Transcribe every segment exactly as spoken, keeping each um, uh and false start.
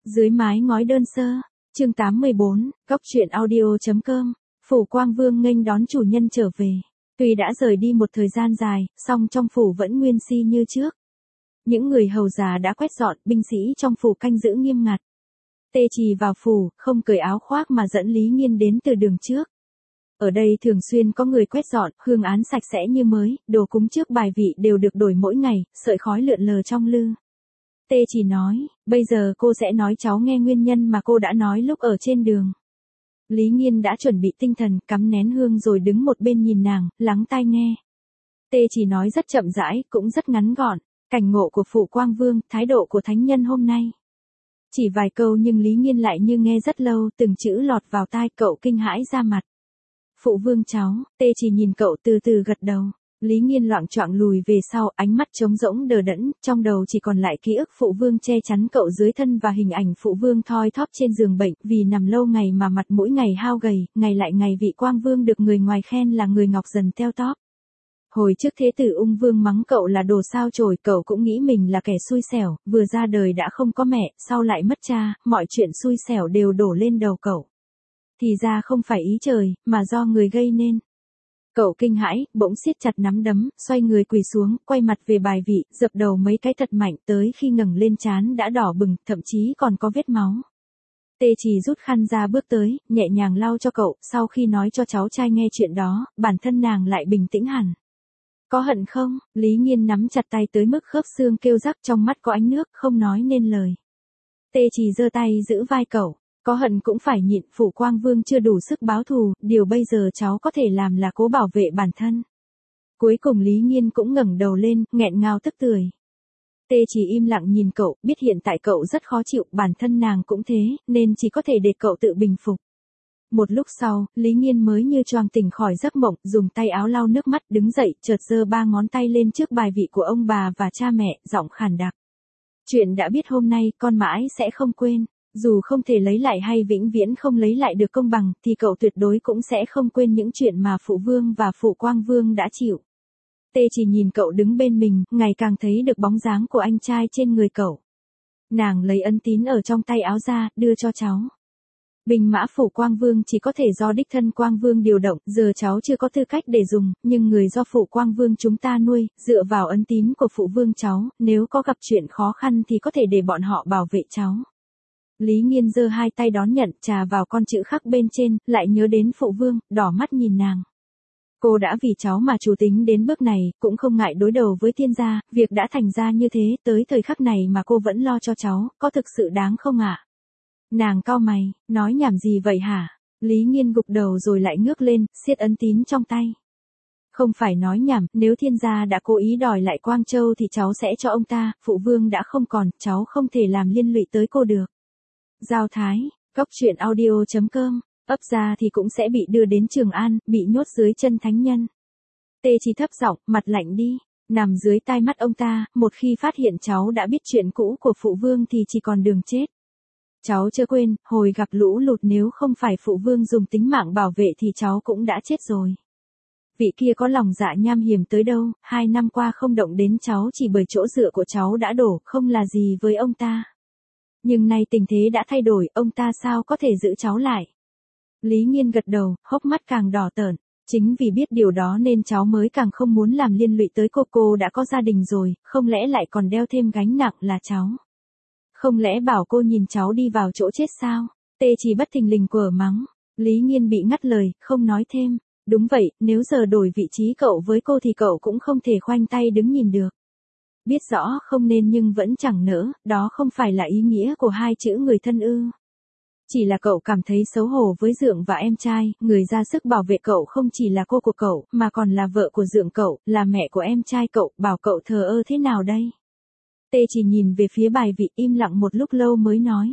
Dưới mái ngói đơn sơ, chương tám mươi bốn, góc truyện audio.com, phủ Quang Vương nghênh đón chủ nhân trở về. Tuy đã rời đi một thời gian dài, song trong phủ vẫn nguyên si như trước. Những người hầu già đã quét dọn, binh sĩ trong phủ canh giữ nghiêm ngặt. Tê Trì vào phủ, không cởi áo khoác mà dẫn Lý Nghiên đến từ đường trước. Ở đây thường xuyên có người quét dọn, hương án sạch sẽ như mới, đồ cúng trước bài vị đều được đổi mỗi ngày, sợi khói lượn lờ trong lư. Tê Trì nói, bây giờ cô sẽ nói cháu nghe nguyên nhân mà cô đã nói lúc ở trên đường. Lý Nghiên đã chuẩn bị tinh thần, cắm nén hương rồi đứng một bên nhìn nàng, lắng tai nghe. Tê Trì nói rất chậm rãi, cũng rất ngắn gọn, cảnh ngộ của phủ Quang Vương, thái độ của thánh nhân hôm nay. Chỉ vài câu nhưng Lý Nghiên lại như nghe rất lâu, từng chữ lọt vào tai cậu kinh hãi ra mặt. Phụ vương cháu, Tê Trì nhìn cậu từ từ gật đầu. Lý Nghiên loạng choạng lùi về sau, ánh mắt trống rỗng đờ đẫn, trong đầu chỉ còn lại ký ức phụ vương che chắn cậu dưới thân và hình ảnh phụ vương thoi thóp trên giường bệnh, vì nằm lâu ngày mà mặt mỗi ngày hao gầy, ngày lại ngày vị Quang Vương được người ngoài khen là người ngọc dần teo tóp. Hồi trước thế tử ung vương mắng cậu là đồ sao chổi, cậu cũng nghĩ mình là kẻ xui xẻo, vừa ra đời đã không có mẹ, sau lại mất cha, mọi chuyện xui xẻo đều đổ lên đầu cậu. Thì ra không phải ý trời, mà do người gây nên. Cậu kinh hãi, bỗng siết chặt nắm đấm, xoay người quỳ xuống, quay mặt về bài vị, dập đầu mấy cái thật mạnh, tới khi ngẩng lên trán đã đỏ bừng, thậm chí còn có vết máu. Tê Trì rút khăn ra bước tới, nhẹ nhàng lau cho cậu, sau khi nói cho cháu trai nghe chuyện đó, bản thân nàng lại bình tĩnh hẳn. Có hận không? Lý Nghiên nắm chặt tay tới mức khớp xương kêu rắc, trong mắt có ánh nước, không nói nên lời. Tê Trì giơ tay giữ vai cậu. Có hận cũng phải nhịn, phủ Quang Vương chưa đủ sức báo thù, điều bây giờ cháu có thể làm là cố bảo vệ bản thân. Cuối cùng Lý Nghiên cũng ngẩng đầu lên, nghẹn ngào tức tưởi. Tê Trì im lặng nhìn cậu, biết hiện tại cậu rất khó chịu, bản thân nàng cũng thế, nên chỉ có thể để cậu tự bình phục. Một lúc sau, Lý Nghiên mới như choàng tỉnh khỏi giấc mộng, dùng tay áo lau nước mắt, đứng dậy, chợt giơ ba ngón tay lên trước bài vị của ông bà và cha mẹ, giọng khàn đặc. Chuyện đã biết hôm nay, con mãi sẽ không quên. Dù không thể lấy lại hay vĩnh viễn không lấy lại được công bằng, thì cậu tuyệt đối cũng sẽ không quên những chuyện mà phụ vương và phụ Quang Vương đã chịu. Tê Chỉ nhìn cậu đứng bên mình, ngày càng thấy được bóng dáng của anh trai trên người cậu. Nàng lấy ấn tín ở trong tay áo ra, đưa cho cháu. Binh mã phủ Quang Vương chỉ có thể do đích thân Quang Vương điều động, giờ cháu chưa có tư cách để dùng, nhưng người do phụ Quang Vương chúng ta nuôi, dựa vào ấn tín của phụ vương cháu, nếu có gặp chuyện khó khăn thì có thể để bọn họ bảo vệ cháu. Lý Nghiên giơ hai tay đón nhận, trà vào con chữ khắc bên trên, lại nhớ đến phụ vương, đỏ mắt nhìn nàng. Cô đã vì cháu mà chủ tính đến bước này, cũng không ngại đối đầu với thiên gia, việc đã thành ra như thế, tới thời khắc này mà cô vẫn lo cho cháu, có thực sự đáng không ạ? À? Nàng cau mày, nói nhảm gì vậy hả? Lý Nghiên gục đầu rồi lại ngước lên, siết ấn tín trong tay. Không phải nói nhảm, nếu thiên gia đã cố ý đòi lại Quang Châu thì cháu sẽ cho ông ta, phụ vương đã không còn, cháu không thể làm liên lụy tới cô được. Giao Thái, góc truyện audio.com, ấp ra thì cũng sẽ bị đưa đến Trường An, bị nhốt dưới chân thánh nhân. Tê Chỉ thấp giọng, mặt lạnh đi, nằm dưới tai mắt ông ta, một khi phát hiện cháu đã biết chuyện cũ của phụ vương thì chỉ còn đường chết. Cháu chưa quên, hồi gặp lũ lụt nếu không phải phụ vương dùng tính mạng bảo vệ thì cháu cũng đã chết rồi. Vị kia có lòng dạ nham hiểm tới đâu, hai năm qua không động đến cháu chỉ bởi chỗ dựa của cháu đã đổ, không là gì với ông ta. Nhưng nay tình thế đã thay đổi, ông ta sao có thể giữ cháu lại? Lý Nghiên gật đầu, hốc mắt càng đỏ tởn. Chính vì biết điều đó nên cháu mới càng không muốn làm liên lụy tới cô. Cô đã có gia đình rồi, không lẽ lại còn đeo thêm gánh nặng là cháu? Không lẽ bảo cô nhìn cháu đi vào chỗ chết sao? Tê Chỉ bất thình lình quở mắng. Lý Nghiên bị ngắt lời, không nói thêm. Đúng vậy, nếu giờ đổi vị trí cậu với cô thì cậu cũng không thể khoanh tay đứng nhìn được. Biết rõ không nên nhưng vẫn chẳng nỡ, đó không phải là ý nghĩa của hai chữ người thân ư. Chỉ là cậu cảm thấy xấu hổ với Dượng và em trai, người ra sức bảo vệ cậu không chỉ là cô của cậu, mà còn là vợ của Dượng cậu, là mẹ của em trai cậu, bảo cậu thờ ơ thế nào đây? Tê Chỉ nhìn về phía bài vị, im lặng một lúc lâu mới nói.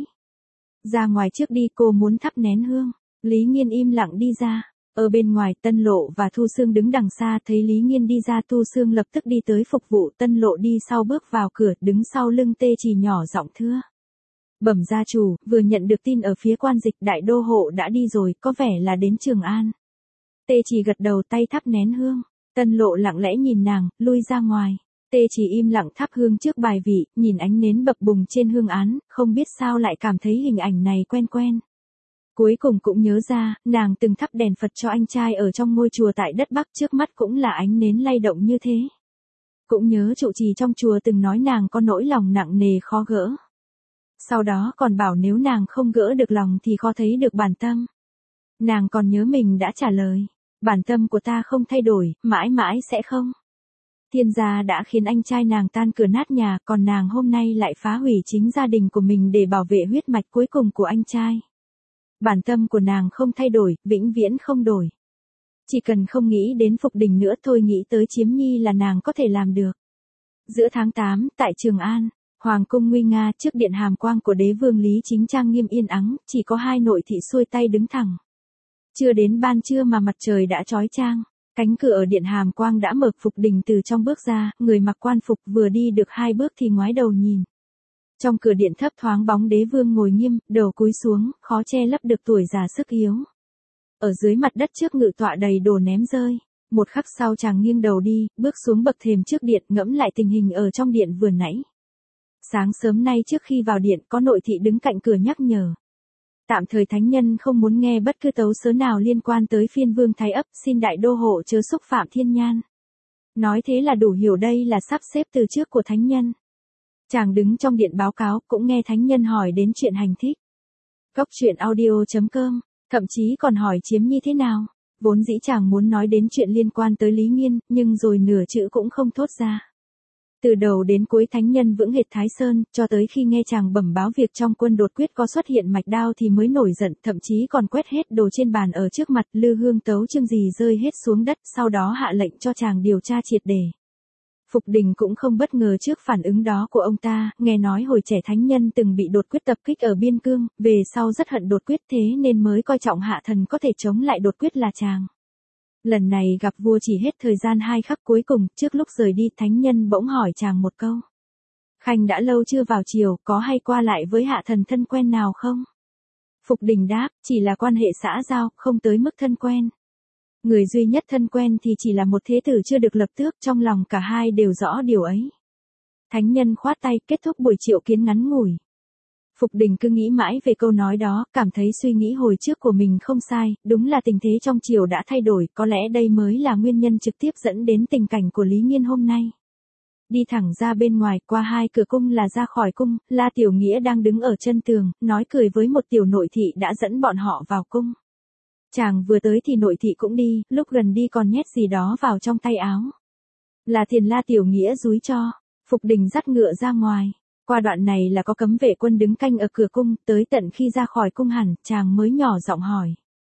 Ra ngoài trước đi, cô muốn thắp nén hương. Lý Nghiên im lặng đi ra. Ở bên ngoài, Tân Lộ và Thu Xương đứng đằng xa, thấy Lý Nghiên đi ra, Thu Xương lập tức đi tới phục vụ, Tân Lộ đi sau bước vào cửa, đứng sau lưng Tê Chỉ nhỏ giọng thưa. Bẩm gia chủ, vừa nhận được tin ở phía quan dịch, đại đô hộ đã đi rồi, có vẻ là đến Trường An. Tê Chỉ gật đầu, tay thắp nén hương. Tân Lộ lặng lẽ nhìn nàng, lui ra ngoài. Tê Tê chỉ im lặng thắp hương trước bài vị, nhìn ánh nến bập bùng trên hương án, không biết sao lại cảm thấy hình ảnh này quen quen. Cuối cùng cũng nhớ ra, nàng từng thắp đèn Phật cho anh trai ở trong ngôi chùa tại đất Bắc, trước mắt cũng là ánh nến lay động như thế. Cũng nhớ trụ trì trong chùa từng nói nàng có nỗi lòng nặng nề khó gỡ. Sau đó còn bảo nếu nàng không gỡ được lòng thì khó thấy được bản tâm. Nàng còn nhớ mình đã trả lời, bản tâm của ta không thay đổi, mãi mãi sẽ không. Thiên gia đã khiến anh trai nàng tan cửa nát nhà, còn nàng hôm nay lại phá hủy chính gia đình của mình để bảo vệ huyết mạch cuối cùng của anh trai. Bản tâm của nàng không thay đổi, vĩnh viễn không đổi. Chỉ cần không nghĩ đến Phục Đình nữa thôi, nghĩ tới Chiếm Nhi là nàng có thể làm được. Giữa tháng tám, tại Trường An, Hoàng cung nguy nga, trước điện hàm quang của đế vương Lý Chính trang nghiêm yên ắng, chỉ có hai nội thị xuôi tay đứng thẳng. Chưa đến ban trưa mà mặt trời đã chói chang, cánh cửa ở điện hàm quang đã mở. Phục Đình từ trong bước ra, người mặc quan phục vừa đi được hai bước thì ngoái đầu nhìn. Trong cửa điện thấp thoáng bóng đế vương ngồi nghiêm, đầu cúi xuống, khó che lấp được tuổi già sức yếu. Ở dưới mặt đất trước ngự tọa đầy đồ ném rơi. Một khắc sau chàng nghiêng đầu đi, bước xuống bậc thềm trước điện, ngẫm lại tình hình ở trong điện vừa nãy. Sáng sớm nay trước khi vào điện, có nội thị đứng cạnh cửa nhắc nhở. Tạm thời thánh nhân không muốn nghe bất cứ tấu sớ nào liên quan tới phiên vương thái ấp, xin đại đô hộ chớ xúc phạm thiên nhan. Nói thế là đủ hiểu đây là sắp xếp từ trước của thánh nhân. Chàng đứng trong điện báo cáo, cũng nghe thánh nhân hỏi đến chuyện hành thích. Góc truyện audio chấm com, thậm chí còn hỏi Chiếm Nhi thế nào. Vốn dĩ chàng muốn nói đến chuyện liên quan tới Lý Nghiên, nhưng rồi nửa chữ cũng không thốt ra. Từ đầu đến cuối thánh nhân vững hệt Thái Sơn, cho tới khi nghe chàng bẩm báo việc trong quân đột quyết có xuất hiện mạch đao thì mới nổi giận, thậm chí còn quét hết đồ trên bàn ở trước mặt, lư hương tấu chương gì rơi hết xuống đất, sau đó hạ lệnh cho chàng điều tra triệt để. Phục Đình cũng không bất ngờ trước phản ứng đó của ông ta, nghe nói hồi trẻ thánh nhân từng bị đột quyết tập kích ở biên cương, về sau rất hận đột quyết thế nên mới coi trọng hạ thần có thể chống lại đột quyết là chàng. Lần này gặp vua chỉ hết thời gian hai khắc cuối cùng, trước lúc rời đi thánh nhân bỗng hỏi chàng một câu. Khanh đã lâu chưa vào triều, có hay qua lại với hạ thần thân quen nào không? Phục Đình đáp, chỉ là quan hệ xã giao, không tới mức thân quen. Người duy nhất thân quen thì chỉ là một thế tử chưa được lập tước, trong lòng cả hai đều rõ điều ấy. Thánh nhân khoát tay, kết thúc buổi triệu kiến ngắn ngủi. Phục Đình cứ nghĩ mãi về câu nói đó, cảm thấy suy nghĩ hồi trước của mình không sai, đúng là tình thế trong triều đã thay đổi, có lẽ đây mới là nguyên nhân trực tiếp dẫn đến tình cảnh của Lý Nghiên hôm nay. Đi thẳng ra bên ngoài, qua hai cửa cung là ra khỏi cung, La Tiểu Nghĩa đang đứng ở chân tường, nói cười với một tiểu nội thị đã dẫn bọn họ vào cung. Chàng vừa tới thì nội thị cũng đi, lúc gần đi còn nhét gì đó vào trong tay áo. Là tiền La Tiểu Nghĩa dúi cho. Phục Đình dắt ngựa ra ngoài. Qua đoạn này là có cấm vệ quân đứng canh ở cửa cung, tới tận khi ra khỏi cung hẳn, chàng mới nhỏ giọng hỏi.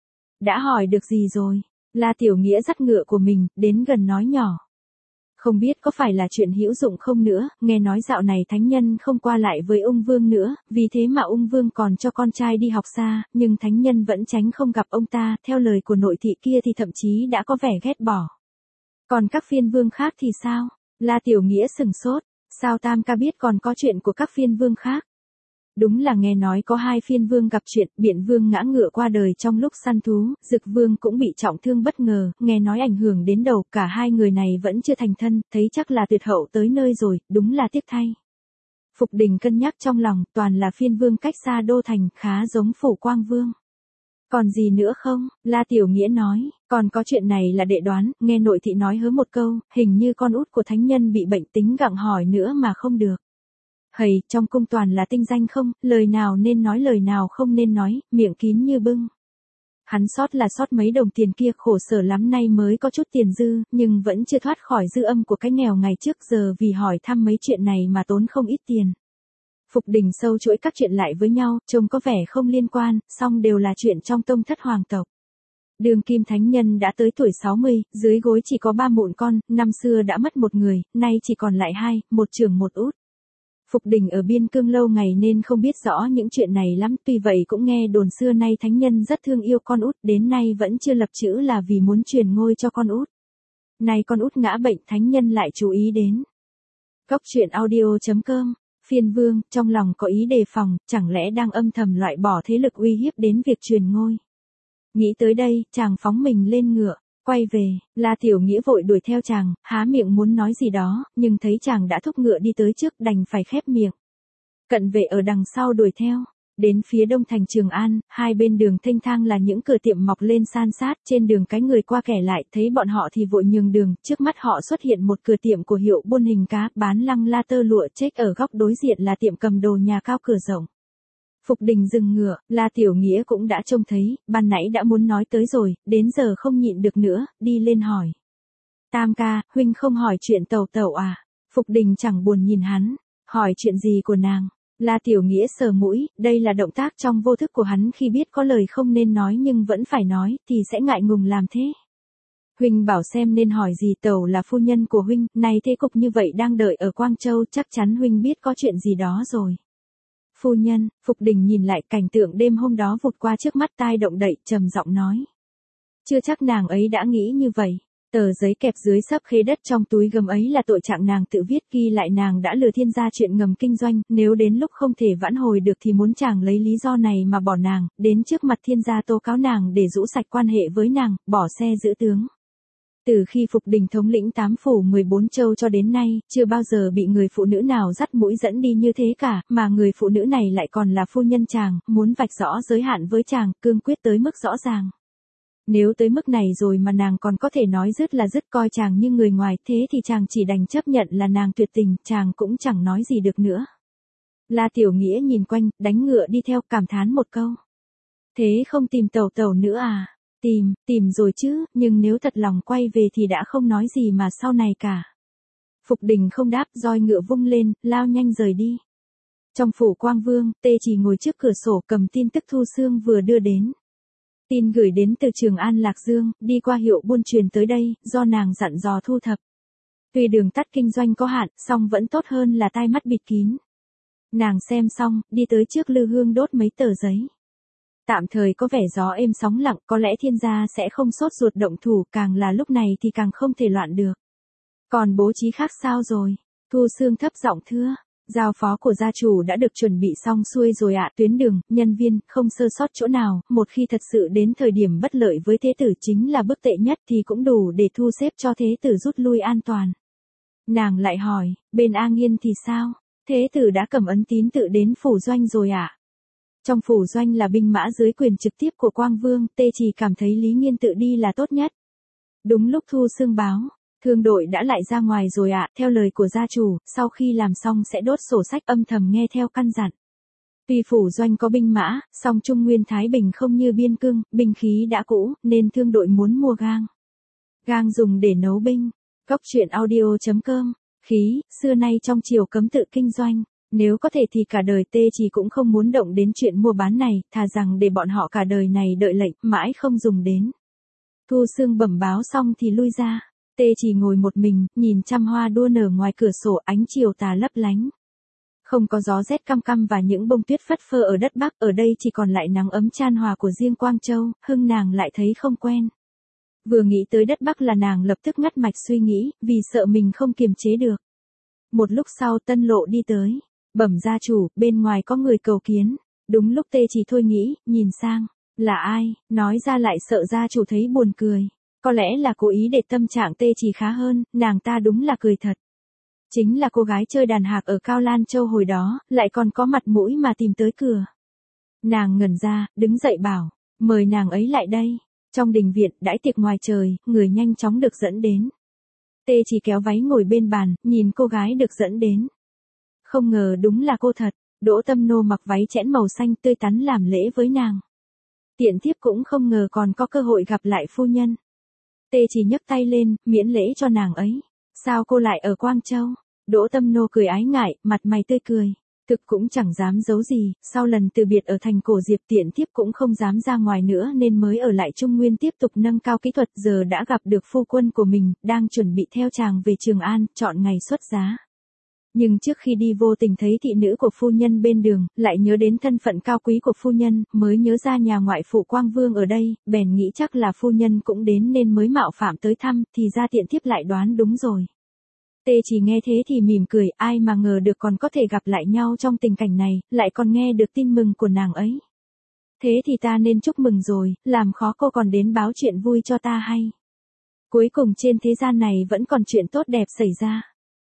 Đã hỏi được gì rồi? La Tiểu Nghĩa dắt ngựa của mình, đến gần nói nhỏ. Không biết có phải là chuyện hữu dụng không nữa, nghe nói dạo này thánh nhân không qua lại với ung vương nữa, vì thế mà ung vương còn cho con trai đi học xa, nhưng thánh nhân vẫn tránh không gặp ông ta, theo lời của nội thị kia thì thậm chí đã có vẻ ghét bỏ. Còn các phiên vương khác thì sao? La Tiểu Nghĩa sừng sốt, sao Tam ca biết còn có chuyện của các phiên vương khác? Đúng là nghe nói có hai phiên vương gặp chuyện, Biện vương ngã ngựa qua đời trong lúc săn thú, Dực vương cũng bị trọng thương bất ngờ, nghe nói ảnh hưởng đến đầu, cả hai người này vẫn chưa thành thân, thấy chắc là tuyệt hậu tới nơi rồi, đúng là tiếc thay. Phục Đình cân nhắc trong lòng, toàn là phiên vương cách xa đô thành, khá giống Phủ Quang vương. Còn gì nữa không? La Tiểu Nghĩa nói, còn có chuyện này là đệ đoán, nghe nội thị nói hớ một câu, hình như con út của thánh nhân bị bệnh tính gặng hỏi nữa mà không được. Hầy, trong cung toàn là tinh danh không, lời nào nên nói lời nào không nên nói, miệng kín như bưng. Hắn sót là sót mấy đồng tiền kia, khổ sở lắm, nay mới có chút tiền dư, nhưng vẫn chưa thoát khỏi dư âm của cái nghèo ngày trước giờ vì hỏi thăm mấy chuyện này mà tốn không ít tiền. Phục Đình sâu chuỗi các chuyện lại với nhau, trông có vẻ không liên quan, song đều là chuyện trong tông thất hoàng tộc. Đường Kim Thánh Nhân đã tới tuổi sáu mươi, dưới gối chỉ có ba mụn con, năm xưa đã mất một người, nay chỉ còn lại hai, một trưởng một út. Phục Đình ở biên cương lâu ngày nên không biết rõ những chuyện này lắm, tuy vậy cũng nghe đồn xưa nay thánh nhân rất thương yêu con út, đến nay vẫn chưa lập chữ là vì muốn truyền ngôi cho con út. Nay con út ngã bệnh, thánh nhân lại chú ý đến. Góc truyện audio chấm com, phiên vương, trong lòng có ý đề phòng, chẳng lẽ đang âm thầm loại bỏ thế lực uy hiếp đến việc truyền ngôi. Nghĩ tới đây, chàng phóng mình lên ngựa. Quay về, La Tiểu Nghĩa vội đuổi theo chàng, há miệng muốn nói gì đó, nhưng thấy chàng đã thúc ngựa đi tới trước đành phải khép miệng. Cận vệ ở đằng sau đuổi theo. Đến phía đông thành Trường An, hai bên đường thênh thang là những cửa tiệm mọc lên san sát, trên đường cái người qua kẻ lại, thấy bọn họ thì vội nhường đường, trước mắt họ xuất hiện một cửa tiệm của hiệu buôn hình cá, bán lăng la tơ lụa chết, ở góc đối diện là tiệm cầm đồ nhà cao cửa rộng. Phục Đình dừng ngựa, La Tiểu Nghĩa cũng đã trông thấy, ban nãy đã muốn nói tới rồi, đến giờ không nhịn được nữa, đi lên hỏi. Tam ca, huynh không hỏi chuyện tẩu tẩu à? Phục Đình chẳng buồn nhìn hắn, hỏi chuyện gì của nàng? La Tiểu Nghĩa sờ mũi, đây là động tác trong vô thức của hắn khi biết có lời không nên nói nhưng vẫn phải nói, thì sẽ ngại ngùng làm thế. Huynh bảo xem nên hỏi gì, tẩu là phu nhân của huynh, này thế cục như vậy đang đợi ở Quang Châu, chắc chắn huynh biết có chuyện gì đó rồi. Phu nhân, Phục Đình nhìn lại cảnh tượng đêm hôm đó vụt qua trước mắt tai động đậy, trầm giọng nói. Chưa chắc nàng ấy đã nghĩ như vậy. Tờ giấy kẹp dưới xấp khế đất trong túi gấm ấy là tội trạng nàng tự viết, ghi lại nàng đã lừa thiên gia chuyện ngầm kinh doanh, nếu đến lúc không thể vãn hồi được thì muốn chàng lấy lý do này mà bỏ nàng, đến trước mặt thiên gia tố cáo nàng để rũ sạch quan hệ với nàng, bỏ xe giữ tướng. Từ khi Phục Đình thống lĩnh tám phủ mười bốn châu cho đến nay, chưa bao giờ bị người phụ nữ nào dắt mũi dẫn đi như thế cả, mà người phụ nữ này lại còn là phu nhân chàng, muốn vạch rõ giới hạn với chàng, cương quyết tới mức rõ ràng. Nếu tới mức này rồi mà nàng còn có thể nói dứt là dứt, coi chàng như người ngoài, thế thì chàng chỉ đành chấp nhận là nàng tuyệt tình, chàng cũng chẳng nói gì được nữa. La Tiểu Nghĩa nhìn quanh, đánh ngựa đi theo, cảm thán một câu. Thế không tìm tẩu tẩu nữa à? Tìm, tìm rồi chứ, nhưng nếu thật lòng quay về thì đã không nói gì mà sau này cả. Phục Đình không đáp, roi ngựa vung lên, lao nhanh rời đi. Trong phủ Quang Vương, Tê Chỉ ngồi trước cửa sổ cầm tin tức Thu Xương vừa đưa đến. Tin gửi đến từ Trường An Lạc Dương, đi qua hiệu buôn truyền tới đây, do nàng dặn dò thu thập. Tuy đường tắt kinh doanh có hạn, song vẫn tốt hơn là tai mắt bịt kín. Nàng xem xong, đi tới trước lư hương đốt mấy tờ giấy. Tạm thời có vẻ gió êm sóng lặng, có lẽ thiên gia sẽ không sốt ruột động thủ, càng là lúc này thì càng không thể loạn được. Còn bố trí khác sao rồi? Thu Xương thấp giọng thưa. Giao phó của gia chủ đã được chuẩn bị xong xuôi rồi ạ, tuyến đường, nhân viên, không sơ sót chỗ nào, một khi thật sự đến thời điểm bất lợi với thế tử chính là bước tệ nhất thì cũng đủ để thu xếp cho thế tử rút lui an toàn. Nàng lại hỏi, bên A Nghiên thì sao? Thế tử đã cầm ấn tín tự đến phủ doanh rồi ạ? Trong phủ doanh là binh mã dưới quyền trực tiếp của Quang Vương, Tê Chỉ cảm thấy Lý Nghiên tự đi là tốt nhất. Đúng lúc Thu Xương báo. Thương đội đã lại ra ngoài rồi ạ, theo lời của gia chủ, sau khi làm xong sẽ đốt sổ sách, âm thầm nghe theo căn dặn. Tuy phủ doanh có binh mã, song Trung Nguyên Thái Bình không như biên cương, binh khí đã cũ, nên thương đội muốn mua gang. Gang dùng để nấu binh. Góc truyện audio chấm com. Khí, xưa nay trong triều cấm tự kinh doanh. Nếu có thể thì cả đời Tê Chỉ cũng không muốn động đến chuyện mua bán này, thà rằng để bọn họ cả đời này đợi lệnh, mãi không dùng đến. Thu Xương bẩm báo xong thì lui ra. Tê Chỉ ngồi một mình, nhìn trăm hoa đua nở ngoài cửa sổ, ánh chiều tà lấp lánh. Không có gió rét căm căm và những bông tuyết phất phơ ở đất Bắc, ở đây chỉ còn lại nắng ấm chan hòa của riêng Quang Châu, hưng nàng lại thấy không quen. Vừa nghĩ tới đất Bắc là nàng lập tức ngắt mạch suy nghĩ, vì sợ mình không kiềm chế được. Một lúc sau Tân Lộ đi tới, bẩm gia chủ, bên ngoài có người cầu kiến. Đúng lúc Tê Chỉ thôi nghĩ, nhìn sang, là ai, nói ra lại sợ gia chủ thấy buồn cười. Có lẽ là cố ý để tâm trạng Tê Chỉ khá hơn, nàng ta đúng là cười thật. Chính là cô gái chơi đàn hạc ở Cao Lan Châu hồi đó, lại còn có mặt mũi mà tìm tới cửa. Nàng ngẩn ra, đứng dậy bảo, mời nàng ấy lại đây. Trong đình viện, đãi tiệc ngoài trời, người nhanh chóng được dẫn đến. Tê Chỉ kéo váy ngồi bên bàn, nhìn cô gái được dẫn đến. Không ngờ đúng là cô thật, Đỗ Tâm Nô mặc váy chẽn màu xanh tươi tắn làm lễ với nàng. Tiện thiếp cũng không ngờ còn có cơ hội gặp lại phu nhân. Tê Chỉ nhấc tay lên, miễn lễ cho nàng ấy. Sao cô lại ở Quang Châu? Đỗ Tâm Nô cười ái ngại, mặt mày tươi cười. Thực cũng chẳng dám giấu gì, sau lần từ biệt ở thành Cổ Diệp tiện thiếp cũng không dám ra ngoài nữa nên mới ở lại Trung Nguyên tiếp tục nâng cao kỹ thuật, giờ đã gặp được phu quân của mình, đang chuẩn bị theo chàng về Trường An, chọn ngày xuất giá. Nhưng trước khi đi vô tình thấy thị nữ của phu nhân bên đường, lại nhớ đến thân phận cao quý của phu nhân, mới nhớ ra nhà ngoại phụ Quang Vương ở đây, bèn nghĩ chắc là phu nhân cũng đến nên mới mạo phạm tới thăm, thì ra tiện thiếp lại đoán đúng rồi. Tê Chỉ nghe thế thì mỉm cười, ai mà ngờ được còn có thể gặp lại nhau trong tình cảnh này, lại còn nghe được tin mừng của nàng ấy. Thế thì ta nên chúc mừng rồi, làm khó cô còn đến báo chuyện vui cho ta hay. Cuối cùng trên thế gian này vẫn còn chuyện tốt đẹp xảy ra.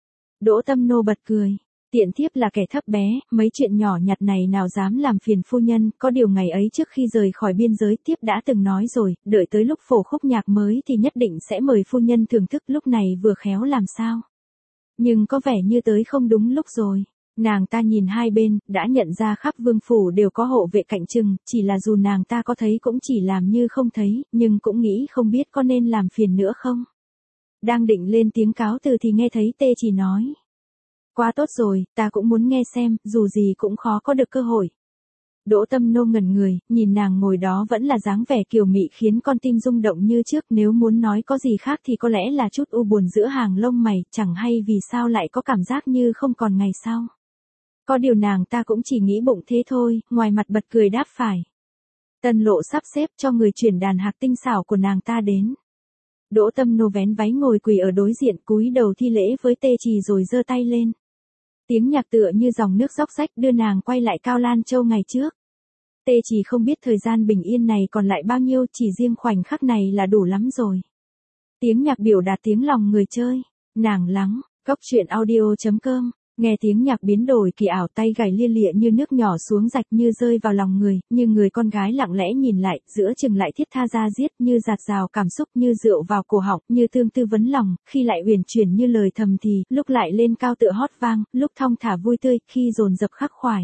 Đỗ Tâm Nô bật cười. Tiện thiếp là kẻ thấp bé, mấy chuyện nhỏ nhặt này nào dám làm phiền phu nhân, có điều ngày ấy trước khi rời khỏi biên giới thiếp đã từng nói rồi, đợi tới lúc phổ khúc nhạc mới thì nhất định sẽ mời phu nhân thưởng thức, lúc này vừa khéo làm sao. Nhưng có vẻ như tới không đúng lúc rồi. Nàng ta nhìn hai bên, đã nhận ra khắp vương phủ đều có hộ vệ cạnh chừng, chỉ là dù nàng ta có thấy cũng chỉ làm như không thấy, nhưng cũng nghĩ không biết có nên làm phiền nữa không. Đang định lên tiếng cáo từ thì nghe thấy Tê Chỉ nói. Quá tốt rồi, ta cũng muốn nghe xem, dù gì cũng khó có được cơ hội. Đỗ Tâm Nô ngẩn người, nhìn nàng ngồi đó vẫn là dáng vẻ kiều mị khiến con tim rung động như trước, nếu muốn nói có gì khác thì có lẽ là chút u buồn giữa hàng lông mày, chẳng hay vì sao lại có cảm giác như không còn ngày sau. Có điều nàng ta cũng chỉ nghĩ bụng thế thôi, ngoài mặt bật cười đáp phải. Tân Lộ sắp xếp cho người chuyển đàn hạc tinh xảo của nàng ta đến. Đỗ Tâm Nô vén váy ngồi quỳ ở đối diện, cúi đầu thi lễ với Tê Chỉ rồi giơ tay lên. Tiếng nhạc tựa như dòng nước róc rách đưa nàng quay lại Cao Lan Châu ngày trước. Tê Chỉ không biết thời gian bình yên này còn lại bao nhiêu, chỉ riêng khoảnh khắc này là đủ lắm rồi. Tiếng nhạc biểu đạt tiếng lòng người chơi. Nàng lắng, Cốc Truyện Audio chấm com. Nghe tiếng nhạc biến đổi kỳ ảo, tay gảy lia lịa như nước nhỏ xuống rạch như rơi vào lòng người, như người con gái lặng lẽ nhìn lại, giữa chừng lại thiết tha ra giết, như giạt rào cảm xúc, như rượu vào cổ họng, như tương tư vấn lòng, khi lại uyển chuyển như lời thầm thì, lúc lại lên cao tựa hót vang, lúc thong thả vui tươi, khi dồn dập khắc khoải.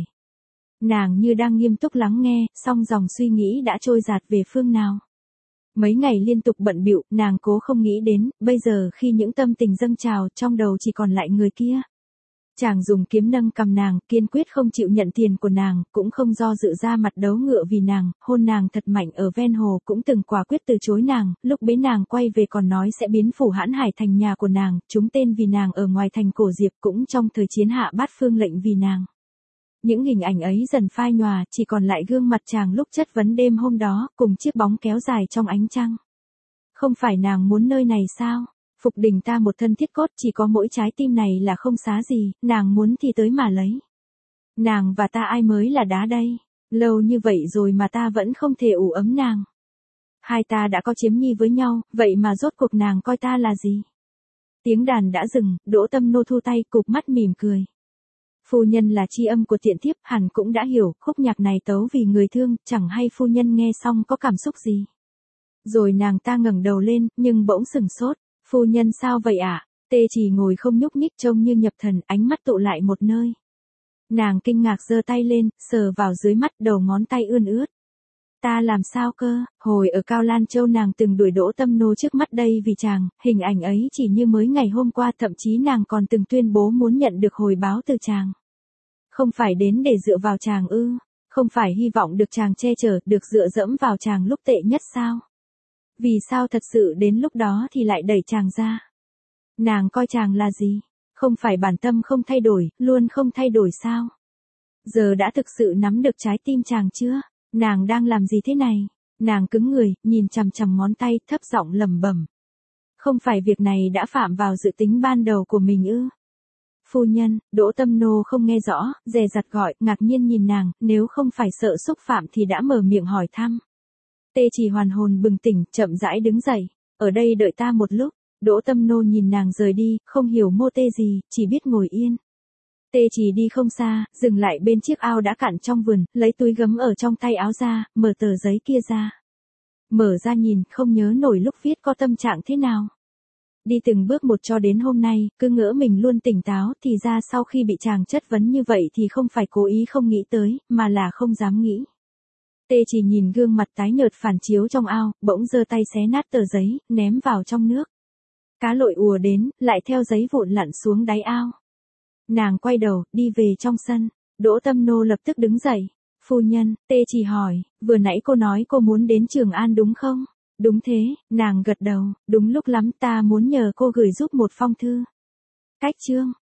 Nàng như đang nghiêm túc lắng nghe, song dòng suy nghĩ đã trôi dạt về phương nào. Mấy ngày liên tục bận bịu, nàng cố không nghĩ đến, bây giờ khi những tâm tình dâng trào, trong đầu chỉ còn lại người kia. Chàng dùng kiếm nâng cầm nàng, kiên quyết không chịu nhận tiền của nàng, cũng không do dự ra mặt đấu ngựa vì nàng, hôn nàng thật mạnh ở ven hồ, cũng từng quả quyết từ chối nàng, lúc bế nàng quay về còn nói sẽ biến phủ Hãn Hải thành nhà của nàng, trúng tên vì nàng ở ngoài thành Cổ Diệp, cũng trong thời chiến hạ bát phương lệnh vì nàng. Những hình ảnh ấy dần phai nhòa, chỉ còn lại gương mặt chàng lúc chất vấn đêm hôm đó, cùng chiếc bóng kéo dài trong ánh trăng. Không phải nàng muốn nơi này sao? Phục Đình ta một thân thiết cốt, chỉ có mỗi trái tim này là không xá gì, nàng muốn thì tới mà lấy. Nàng và ta ai mới là đá đây? Lâu như vậy rồi mà ta vẫn không thể ủ ấm nàng. Hai ta đã có chiếm nhi với nhau, vậy mà rốt cuộc nàng coi ta là gì? Tiếng đàn đã dừng, Đỗ Tâm Nô thu tay, cụp mắt mỉm cười. Phu nhân là tri âm của tiện thiếp, hẳn cũng đã hiểu, khúc nhạc này tấu vì người thương, chẳng hay phu nhân nghe xong có cảm xúc gì. Rồi nàng ta ngẩng đầu lên, nhưng bỗng sừng sốt. Phu nhân sao vậy ạ? À? Tê Chỉ ngồi không nhúc nhích trông như nhập thần, ánh mắt tụ lại một nơi. Nàng kinh ngạc giơ tay lên, sờ vào dưới mắt, đầu ngón tay ươn ướt. Ta làm sao cơ? Hồi ở Cao Lan Châu nàng từng đuổi Đỗ Tâm Nô trước mắt đây vì chàng, hình ảnh ấy chỉ như mới ngày hôm qua, thậm chí nàng còn từng tuyên bố muốn nhận được hồi báo từ chàng. Không phải đến để dựa vào chàng ư? Không phải hy vọng được chàng che chở, được dựa dẫm vào chàng lúc tệ nhất sao? Vì sao thật sự đến lúc đó thì lại đẩy chàng ra? Nàng coi chàng là gì? Không phải bản tâm không thay đổi, luôn không thay đổi sao? Giờ đã thực sự nắm được trái tim chàng chưa? Nàng đang làm gì thế này? Nàng cứng người, nhìn chằm chằm ngón tay, thấp giọng lẩm bẩm. Không phải việc này đã phạm vào dự tính ban đầu của mình ư? Phu nhân, Đỗ Tâm Nô không nghe rõ, dè dặt gọi, ngạc nhiên nhìn nàng, nếu không phải sợ xúc phạm thì đã mở miệng hỏi thăm. Tê Chỉ hoàn hồn bừng tỉnh, chậm rãi đứng dậy. Ở đây đợi ta một lúc. Đỗ Tâm Nô nhìn nàng rời đi, không hiểu mô tê gì, chỉ biết ngồi yên. Tê Chỉ đi không xa, dừng lại bên chiếc ao đã cạn trong vườn, lấy túi gấm ở trong tay áo ra, mở tờ giấy kia ra. Mở ra nhìn, không nhớ nổi lúc viết có tâm trạng thế nào. Đi từng bước một cho đến hôm nay, cứ ngỡ mình luôn tỉnh táo, thì ra sau khi bị chàng chất vấn như vậy thì không phải cố ý không nghĩ tới, mà là không dám nghĩ. Tê Chỉ nhìn gương mặt tái nhợt phản chiếu trong ao, bỗng giơ tay xé nát tờ giấy, ném vào trong nước. Cá lội ùa đến, lại theo giấy vụn lặn xuống đáy ao. Nàng quay đầu, đi về trong sân. Đỗ Tâm Nô lập tức đứng dậy. Phu nhân, Tê Chỉ hỏi, vừa nãy cô nói cô muốn đến Trường An đúng không? Đúng thế, nàng gật đầu, đúng lúc lắm, ta muốn nhờ cô gửi giúp một phong thư. Cách chương.